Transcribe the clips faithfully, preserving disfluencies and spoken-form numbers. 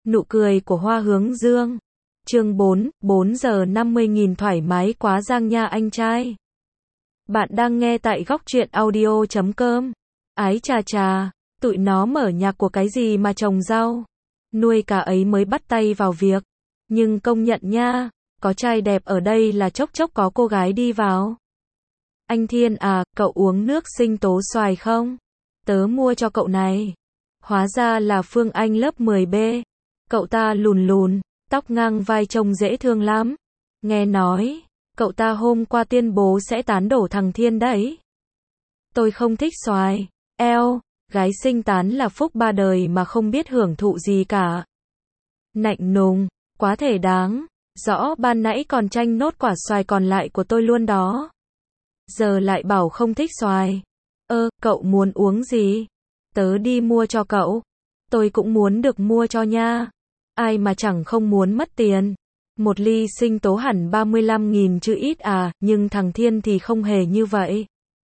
Nụ cười của Hoa Hướng Dương. Chương bốn, bốn giờ năm mươi nghìn thoải mái quá Giang nha anh trai. Bạn đang nghe tại góc truyện audio chấm com. Ái chà chà, tụi nó mở nhạc của cái gì mà trồng rau. Nuôi cả ấy mới bắt tay vào việc. Nhưng công nhận nha, có trai đẹp ở đây là chốc chốc có cô gái đi vào. Anh Thiên à, cậu uống nước sinh tố xoài không? Tớ mua cho cậu này. Hóa ra là Phương Anh lớp mười B. Cậu ta lùn lùn, tóc ngang vai trông dễ thương lắm. Nghe nói, cậu ta hôm qua tuyên bố sẽ tán đổ thằng Thiên đấy. Tôi không thích xoài. Eo, gái xinh tán là phúc ba đời mà không biết hưởng thụ gì cả. Nạnh nùng, quá thể đáng. Rõ ban nãy còn tranh nốt quả xoài còn lại của tôi luôn đó. Giờ lại bảo không thích xoài. Ơ, cậu muốn uống gì? Tớ đi mua cho cậu. Tôi cũng muốn được mua cho nha. Ai mà chẳng không muốn mất tiền. Một ly sinh tố hẳn ba mươi lăm nghìn chứ ít à, nhưng thằng Thiên thì không hề như vậy.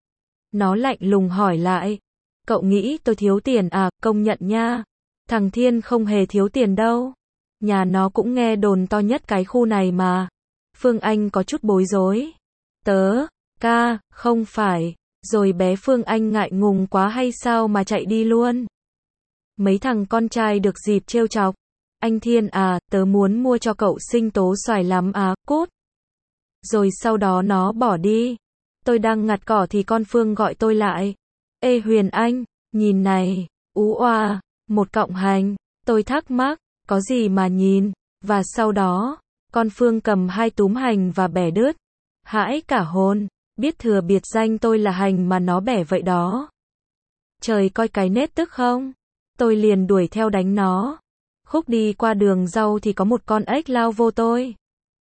Nó lạnh lùng hỏi lại. Cậu nghĩ tôi thiếu tiền à, công nhận nha. Thằng Thiên không hề thiếu tiền đâu. Nhà nó cũng nghe đồn to nhất cái khu này mà. Phương Anh có chút bối rối. Tớ, ca, không phải. Rồi bé Phương Anh ngại ngùng quá hay sao mà chạy đi luôn. Mấy thằng con trai được dịp trêu chọc. Anh Thiên à, tớ muốn mua cho cậu sinh tố xoài lắm à, cút. Rồi sau đó nó bỏ đi. Tôi đang ngặt cỏ thì con Phương gọi tôi lại. Ê Huyền Anh, nhìn này, ú oa, một cọng hành. Tôi thắc mắc, có gì mà nhìn. Và sau đó, con Phương cầm hai túm hành và bẻ đứt. Hãi cả hồn, biết thừa biệt danh tôi là hành mà nó bẻ vậy đó. Trời coi cái nết tức không? Tôi liền đuổi theo đánh nó. Khúc đi qua đường rau thì có một con ếch lao vô tôi.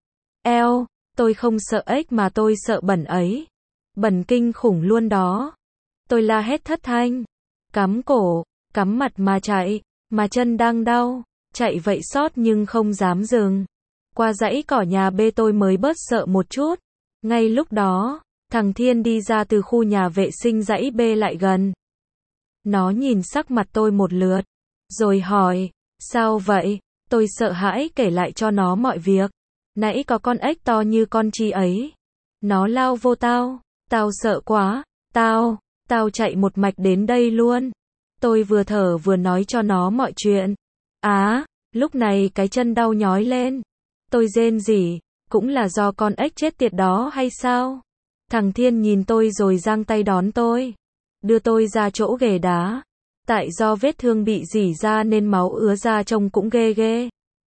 Eo, tôi không sợ ếch mà tôi sợ bẩn ấy. Bẩn kinh khủng luôn đó. Tôi la hét thất thanh. Cắm cổ, cắm mặt mà chạy, mà chân đang đau. Chạy vậy sót nhưng không dám dừng. Qua dãy cỏ nhà bê tôi mới bớt sợ một chút. Ngay lúc đó, thằng Thiên đi ra từ khu nhà vệ sinh dãy bê lại gần. Nó nhìn sắc mặt tôi một lượt, rồi hỏi, sao vậy? Tôi sợ hãi kể lại cho nó mọi việc. Nãy có con ếch to như con chi ấy. Nó lao vô tao, tao sợ quá, tao, tao chạy một mạch đến đây luôn. Tôi vừa thở vừa nói cho nó mọi chuyện. Á, lúc này cái chân đau nhói lên. Tôi rên rỉ, cũng là do con ếch chết tiệt đó hay sao? Thằng Thiên nhìn tôi rồi giang tay đón tôi. Đưa tôi ra chỗ ghế đá. Tại do vết thương bị rỉ ra nên máu ứa ra trông cũng ghê ghê.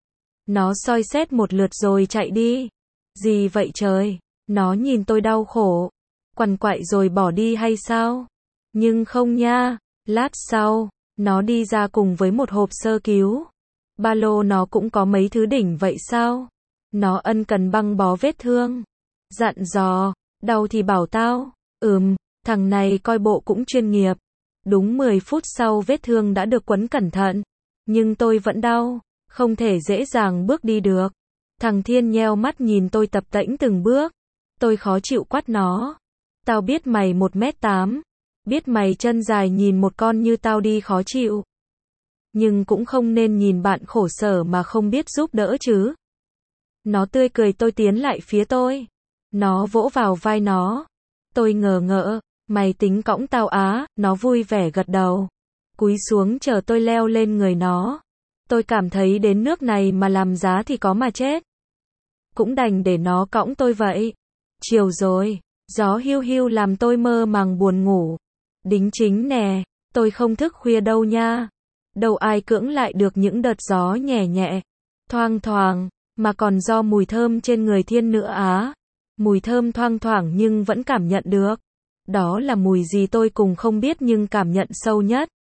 Nó soi xét một lượt rồi chạy đi. Gì vậy trời? Nó nhìn tôi đau khổ. Quằn quại rồi bỏ đi hay sao? Nhưng không nha. Lát sau, nó đi ra cùng với một hộp sơ cứu. Ba lô nó cũng có mấy thứ đỉnh vậy sao? Nó ân cần băng bó vết thương. Dặn dò, đau thì bảo tao. Ừm, thằng này coi bộ cũng chuyên nghiệp. Đúng mười phút sau vết thương đã được quấn cẩn thận. Nhưng tôi vẫn đau, không thể dễ dàng bước đi được. Thằng Thiên nheo mắt nhìn tôi tập tễnh từng bước. Tôi khó chịu quát nó. Tao biết mày một mét tám. Biết mày chân dài nhìn một con như tao đi khó chịu. Nhưng cũng không nên nhìn bạn khổ sở mà không biết giúp đỡ chứ. Nó tươi cười tôi tiến lại phía tôi. Nó vỗ vào vai nó. Tôi ngờ ngợ. Mày tính cõng tao á, nó vui vẻ gật đầu. Cúi xuống chờ tôi leo lên người nó. Tôi cảm thấy đến nước này mà làm giá thì có mà chết. Cũng đành để nó cõng tôi vậy. Chiều rồi, gió hiu hiu làm tôi mơ màng buồn ngủ. Đính chính nè, tôi không thức khuya đâu nha. Đâu ai cưỡng lại được những đợt gió nhẹ nhẹ, thoang thoảng, mà còn do mùi thơm trên người Thiên nữa á. Mùi thơm thoang thoảng nhưng vẫn cảm nhận được. Đó là mùi gì tôi cùng không biết nhưng cảm nhận sâu nhất.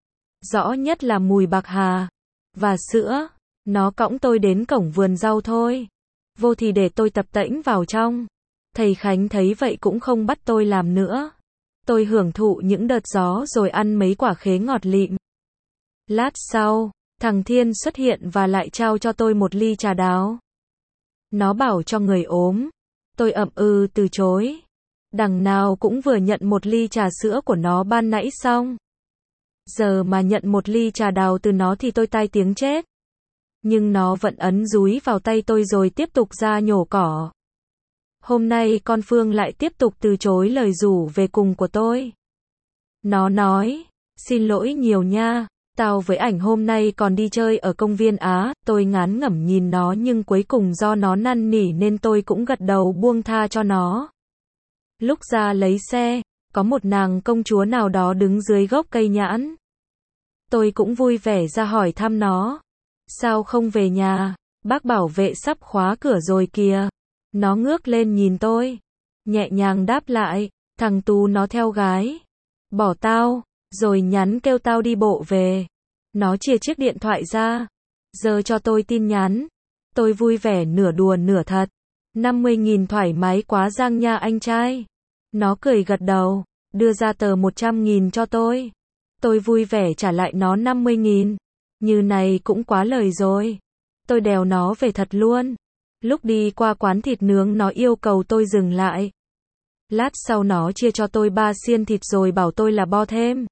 Rõ nhất là mùi bạc hà và sữa. Nó cõng tôi đến cổng vườn rau thôi. Vô thì để tôi tập tễnh vào trong. Thầy Khánh thấy vậy cũng không bắt tôi làm nữa. Tôi hưởng thụ những đợt gió rồi ăn mấy quả khế ngọt lịm. Lát sau, thằng Thiên xuất hiện và lại trao cho tôi một ly trà đáo. Nó bảo cho người ốm. Tôi ậm ừ từ chối. Đằng nào cũng vừa nhận một ly trà sữa của nó ban nãy xong. Giờ mà nhận một ly trà đào từ nó thì tôi tai tiếng chết. Nhưng nó vẫn ấn dúi vào tay tôi rồi tiếp tục ra nhổ cỏ. Hôm nay con Phương lại tiếp tục từ chối lời rủ về cùng của tôi. Nó nói, xin lỗi nhiều nha, tao với ảnh hôm nay còn đi chơi ở công viên Á. Tôi ngán ngẩm nhìn nó nhưng cuối cùng do nó năn nỉ nên tôi cũng gật đầu buông tha cho nó. Lúc ra lấy xe, có một nàng công chúa nào đó đứng dưới gốc cây nhãn. Tôi cũng vui vẻ ra hỏi thăm nó. Sao không về nhà? Bác bảo vệ sắp khóa cửa rồi kìa. Nó ngước lên nhìn tôi, nhẹ nhàng đáp lại, thằng Tú nó theo gái. Bỏ tao, rồi nhắn kêu tao đi bộ về. Nó chia chiếc điện thoại ra, giờ cho tôi tin nhắn. Tôi vui vẻ nửa đùa nửa thật. năm mươi nghìn thoải mái quá Giang nha anh trai. Nó cười gật đầu, đưa ra tờ một trăm nghìn cho tôi. Tôi vui vẻ trả lại nó năm mươi nghìn. Như này cũng quá lời rồi. Tôi đèo nó về thật luôn. Lúc đi qua quán thịt nướng nó yêu cầu tôi dừng lại. Lát sau nó chia cho tôi ba xiên thịt rồi bảo tôi là bo thêm.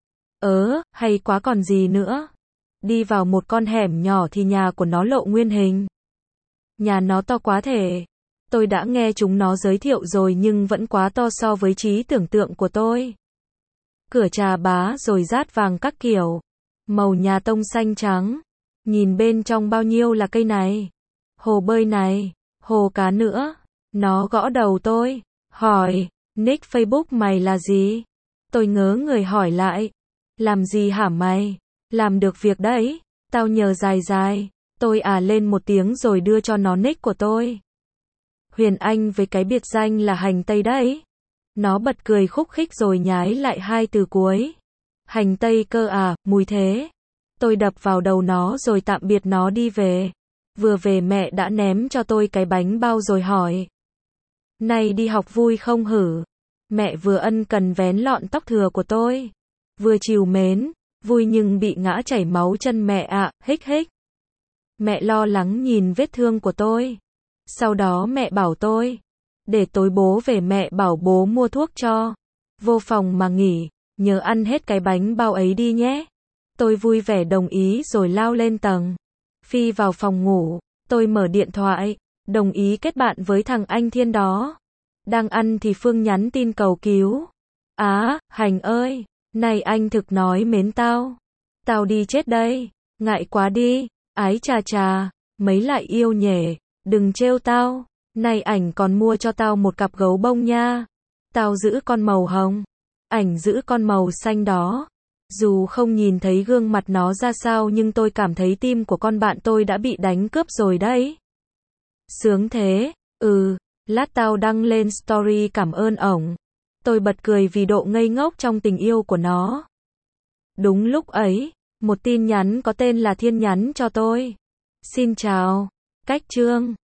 Ớ, hay quá còn gì nữa. Đi vào một con hẻm nhỏ thì nhà của nó lộ nguyên hình. Nhà nó to quá thể. Tôi đã nghe chúng nó giới thiệu rồi nhưng vẫn quá to so với trí tưởng tượng của tôi. Cửa trà bá rồi rát vàng các kiểu. Màu nhà tông xanh trắng. Nhìn bên trong bao nhiêu là cây này. Hồ bơi này, hồ cá nữa. Nó gõ đầu tôi, hỏi, nick Facebook mày là gì? Tôi ngớ người hỏi lại, làm gì hả mày? Làm được việc đấy, tao nhờ dài dài. Tôi à lên một tiếng rồi đưa cho nó nick của tôi. Huyền Anh với cái biệt danh là hành tây đấy. Nó bật cười khúc khích rồi nhái lại hai từ cuối. Hành tây cơ à, mùi thế. Tôi đập vào đầu nó rồi tạm biệt nó đi về. Vừa về mẹ đã ném cho tôi cái bánh bao rồi hỏi. Này đi học vui không hử? Mẹ vừa ân cần vén lọn tóc thừa của tôi. Vừa trìu mến, vui nhưng bị ngã chảy máu chân mẹ ạ, à, hích hích. Mẹ lo lắng nhìn vết thương của tôi. Sau đó mẹ bảo tôi. Để tối bố về mẹ bảo bố mua thuốc cho. Vô phòng mà nghỉ, nhớ ăn hết cái bánh bao ấy đi nhé. Tôi vui vẻ đồng ý rồi lao lên tầng. Phi vào phòng ngủ, tôi mở điện thoại, đồng ý kết bạn với thằng anh Thiên đó. Đang ăn thì Phương nhắn tin cầu cứu. Á, Hành ơi, này anh thực nói mến tao. Tao đi chết đây, ngại quá đi, ái chà chà, mấy lại yêu nhỉ, đừng trêu tao. Này ảnh còn mua cho tao một cặp gấu bông nha. Tao giữ con màu hồng, ảnh giữ con màu xanh đó. Dù không nhìn thấy gương mặt nó ra sao nhưng tôi cảm thấy tim của con bạn tôi đã bị đánh cướp rồi đấy. Sướng thế, ừ, lát tao đăng lên story cảm ơn ổng. Tôi bật cười vì độ ngây ngốc trong tình yêu của nó. Đúng lúc ấy, một tin nhắn có tên là Thiên nhắn cho tôi. Xin chào, Cách Trương.